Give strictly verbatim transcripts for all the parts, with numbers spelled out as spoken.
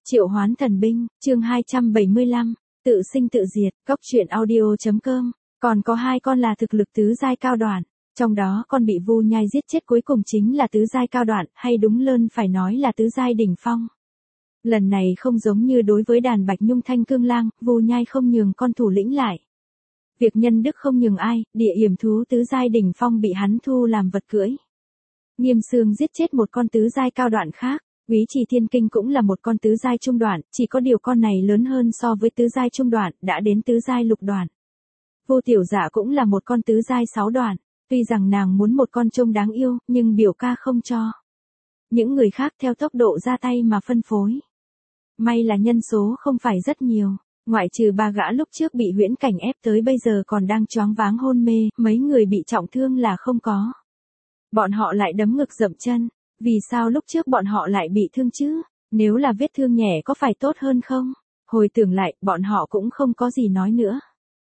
Triệu hoán thần binh, chương hai trăm bảy mươi lăm, tự sinh tự diệt, góc truyện audio.com, còn có hai con là thực lực tứ giai cao đoạn, trong đó con bị Vu Nhai giết chết cuối cùng chính là tứ giai cao đoạn, hay đúng hơn phải nói là tứ giai đỉnh phong. Lần này không giống như đối với đàn Bạch Nhung Thanh Cương Lang, Vu Nhai không nhường con thủ lĩnh lại. Việc nhân đức không nhường ai, địa yểm thú tứ giai đỉnh phong bị hắn thu làm vật cưỡi. Nghiêm Xương giết chết một con tứ giai cao đoạn khác. Úy Trì Thiên Kinh cũng là một con tứ giai trung đoạn, chỉ có điều con này lớn hơn so với tứ giai trung đoạn, đã đến tứ giai lục đoạn. Vô Tiểu Dạ cũng là một con tứ giai sáu đoạn, tuy rằng nàng muốn một con trông đáng yêu, nhưng biểu ca không cho. Những người khác theo tốc độ ra tay mà phân phối. May là nhân số không phải rất nhiều, ngoại trừ ba gã lúc trước bị huyễn cảnh ép tới bây giờ còn đang choáng váng hôn mê, mấy người bị trọng thương là không có. Bọn họ lại đấm ngực dậm chân. Vì sao lúc trước bọn họ lại bị thương chứ? Nếu là vết thương nhẹ có phải tốt hơn không? Hồi tưởng lại, bọn họ cũng không có gì nói nữa.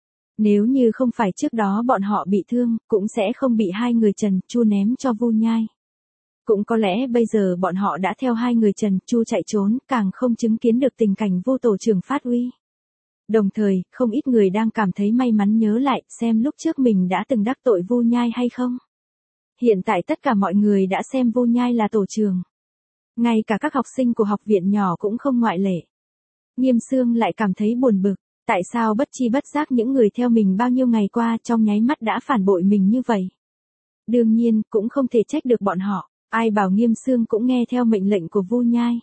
Nếu như không phải trước đó bọn họ bị thương, cũng sẽ không bị hai người Trần Chu ném cho Vu Nhai. Cũng có lẽ bây giờ bọn họ đã theo hai người Trần Chu chạy trốn, càng không chứng kiến được tình cảnh Vu tổ trưởng phát uy. Đồng thời, không ít người đang cảm thấy may mắn nhớ lại xem lúc trước mình đã từng đắc tội Vu Nhai hay không. Hiện tại tất cả mọi người đã xem Vu Nhai là tổ trưởng. Ngay cả các học sinh của học viện nhỏ cũng không ngoại lệ. Nghiêm Xương lại cảm thấy buồn bực, tại sao bất chi bất giác những người theo mình bao nhiêu ngày qua trong nháy mắt đã phản bội mình như vậy. Đương nhiên, cũng không thể trách được bọn họ, ai bảo Nghiêm Xương cũng nghe theo mệnh lệnh của Vu Nhai.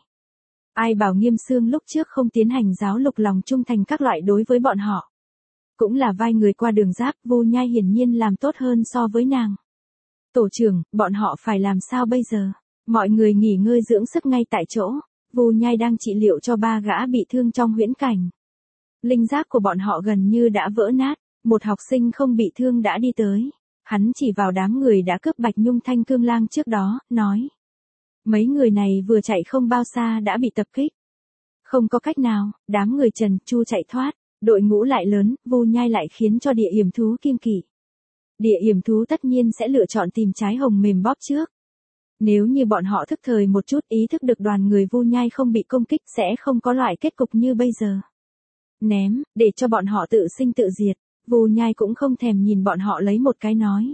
Ai bảo Nghiêm Xương lúc trước không tiến hành giáo lục lòng trung thành các loại đối với bọn họ. Cũng là vai người qua đường giáp, Vu Nhai hiển nhiên làm tốt hơn so với nàng. Tổ trưởng, bọn họ phải làm sao bây giờ? Mọi người nghỉ ngơi dưỡng sức ngay tại chỗ. Vu Nhai đang trị liệu cho ba gã bị thương trong huyễn cảnh. Linh giác của bọn họ gần như đã vỡ nát. Một học sinh không bị thương đã đi tới. Hắn chỉ vào đám người đã cướp Bạch Nhung Thanh Cương Lang trước đó, nói. Mấy người này vừa chạy không bao xa đã bị tập kích. Không có cách nào, đám người Trần Chu chạy thoát. Đội ngũ lại lớn, Vu Nhai lại khiến cho địa yểm thú kiêng kỵ. Địa yểm thú tất nhiên sẽ lựa chọn tìm trái hồng mềm bóp trước. Nếu như bọn họ thức thời một chút ý thức được đoàn người Vu Nhai không bị công kích sẽ không có loại kết cục như bây giờ. Ném, để cho bọn họ tự sinh tự diệt, Vu Nhai cũng không thèm nhìn bọn họ lấy một cái nói.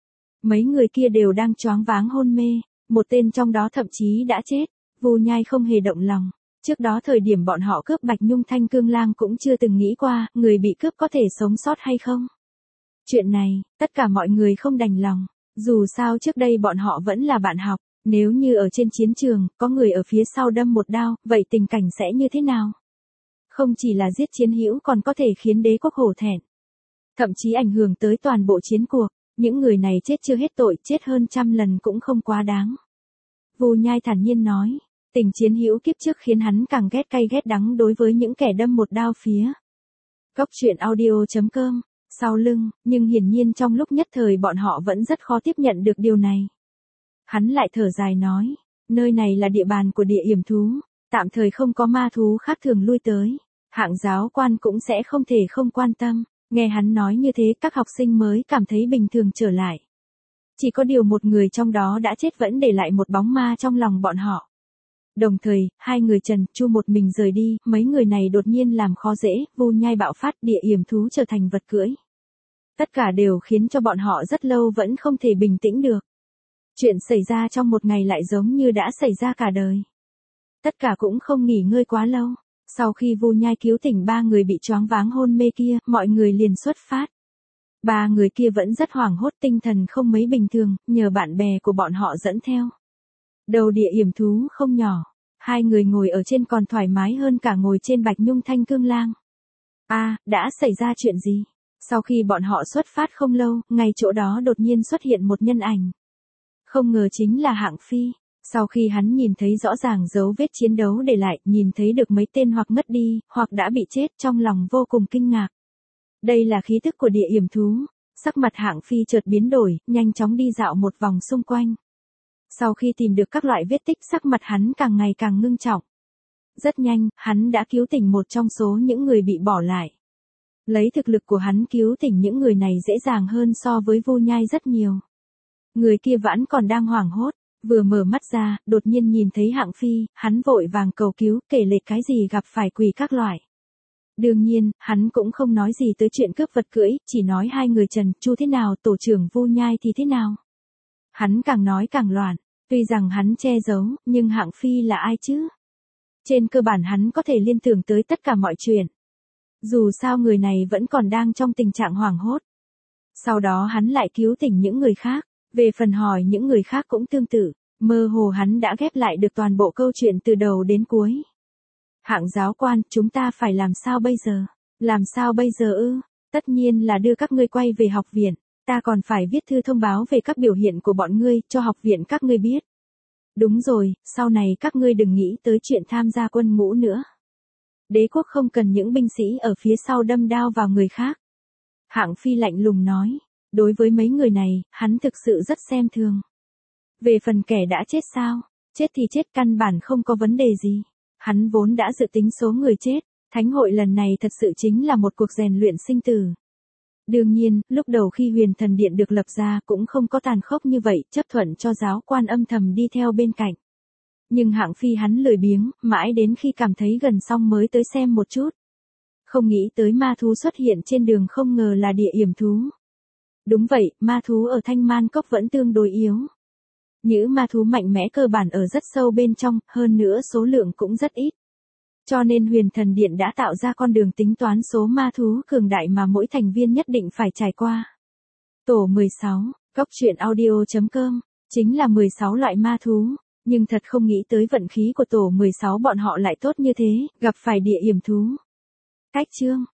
Mấy người kia đều đang choáng váng hôn mê, một tên trong đó thậm chí đã chết, Vu Nhai không hề động lòng. Trước đó thời điểm bọn họ cướp Bạch Nhung Thanh Cương Lang cũng chưa từng nghĩ qua người bị cướp có thể sống sót hay không. Chuyện này, tất cả mọi người không đành lòng, dù sao trước đây bọn họ vẫn là bạn học, nếu như ở trên chiến trường, có người ở phía sau đâm một đao, vậy tình cảnh sẽ như thế nào? Không chỉ là giết chiến hữu còn có thể khiến đế quốc hổ thẹn. Thậm chí ảnh hưởng tới toàn bộ chiến cuộc, những người này chết chưa hết tội, chết hơn trăm lần cũng không quá đáng. Vu Nhai thản nhiên nói, tình chiến hữu kiếp trước khiến hắn càng ghét cay ghét đắng đối với những kẻ đâm một đao phía. Góc truyện audio.com Sau lưng, nhưng hiển nhiên trong lúc nhất thời bọn họ vẫn rất khó tiếp nhận được điều này. Hắn lại thở dài nói, nơi này là địa bàn của địa yểm thú, tạm thời không có ma thú khác thường lui tới, hạng giáo quan cũng sẽ không thể không quan tâm. Nghe hắn nói như thế các học sinh mới cảm thấy bình thường trở lại. Chỉ có điều một người trong đó đã chết vẫn để lại một bóng ma trong lòng bọn họ. Đồng thời, hai người Trần Chu một mình rời đi, mấy người này đột nhiên làm khó dễ, Vu Nhai bạo phát, địa yểm thú trở thành vật cưỡi. Tất cả đều khiến cho bọn họ rất lâu vẫn không thể bình tĩnh được. Chuyện xảy ra trong một ngày lại giống như đã xảy ra cả đời. Tất cả cũng không nghỉ ngơi quá lâu. Sau khi Vu Nhai cứu tỉnh ba người bị choáng váng hôn mê kia, mọi người liền xuất phát. Ba người kia vẫn rất hoảng hốt, tinh thần không mấy bình thường, nhờ bạn bè của bọn họ dẫn theo. Đầu địa yểm thú không nhỏ, hai người ngồi ở trên còn thoải mái hơn cả ngồi trên Bạch Nhung Thanh Cương Lang. A, à, đã xảy ra chuyện gì? Sau khi bọn họ xuất phát không lâu, ngay chỗ đó đột nhiên xuất hiện một nhân ảnh. Không ngờ chính là Hạng Phi. Sau khi hắn nhìn thấy rõ ràng dấu vết chiến đấu để lại, nhìn thấy được mấy tên hoặc ngất đi, hoặc đã bị chết, trong lòng vô cùng kinh ngạc. Đây là khí tức của địa yểm thú. Sắc mặt Hạng Phi chợt biến đổi, nhanh chóng đi dạo một vòng xung quanh. Sau khi tìm được các loại vết tích, sắc mặt hắn càng ngày càng ngưng trọng. Rất nhanh, hắn đã cứu tỉnh một trong số những người bị bỏ lại. Lấy thực lực của hắn cứu tỉnh những người này dễ dàng hơn so với Vu Nhai rất nhiều. Người kia vẫn còn đang hoảng hốt. Vừa mở mắt ra, đột nhiên nhìn thấy Hạng Phi, hắn vội vàng cầu cứu, kể lể cái gì gặp phải quỷ các loại. Đương nhiên, hắn cũng không nói gì tới chuyện cướp vật cưỡi, chỉ nói hai người Trần, Chu thế nào, tổ trưởng Vu Nhai thì thế nào. Hắn càng nói càng loạn, tuy rằng hắn che giấu, nhưng Hạng Phi là ai chứ? Trên cơ bản hắn có thể liên tưởng tới tất cả mọi chuyện. Dù sao người này vẫn còn đang trong tình trạng hoảng hốt. Sau đó hắn lại cứu tỉnh những người khác, về phần hỏi những người khác cũng tương tự, mơ hồ hắn đã ghép lại được toàn bộ câu chuyện từ đầu đến cuối. Hạng giáo quan, chúng ta phải làm sao bây giờ? Làm sao bây giờ ư? Tất nhiên là đưa các ngươi quay về học viện, ta còn phải viết thư thông báo về các biểu hiện của bọn ngươi, cho học viện các ngươi biết. Đúng rồi, sau này các ngươi đừng nghĩ tới chuyện tham gia quân ngũ nữa. Đế quốc không cần những binh sĩ ở phía sau đâm đao vào người khác. Hạng Phi lạnh lùng nói, đối với mấy người này, hắn thực sự rất xem thường. Về phần kẻ đã chết sao? Chết thì chết, căn bản không có vấn đề gì. Hắn vốn đã dự tính số người chết, thánh hội lần này thật sự chính là một cuộc rèn luyện sinh tử. Đương nhiên, lúc đầu khi Huyền Thần Điện được lập ra cũng không có tàn khốc như vậy, chấp thuận cho giáo quan âm thầm đi theo bên cạnh. Nhưng Hạng Phi hắn lười biếng, mãi đến khi cảm thấy gần xong mới tới xem một chút. Không nghĩ tới ma thú xuất hiện trên đường, không ngờ là địa yểm thú. Đúng vậy, ma thú ở Thanh Man Cốc vẫn tương đối yếu. Những ma thú mạnh mẽ cơ bản ở rất sâu bên trong, hơn nữa số lượng cũng rất ít. Cho nên Huyền Thần Điện đã tạo ra con đường tính toán số ma thú cường đại mà mỗi thành viên nhất định phải trải qua. Tổ mười sáu, Cốc truyện audio chấm com, chính là mười sáu loại ma thú, nhưng thật không nghĩ tới vận khí của tổ mười sáu bọn họ lại tốt như thế, gặp phải địa yểm thú. Cách chương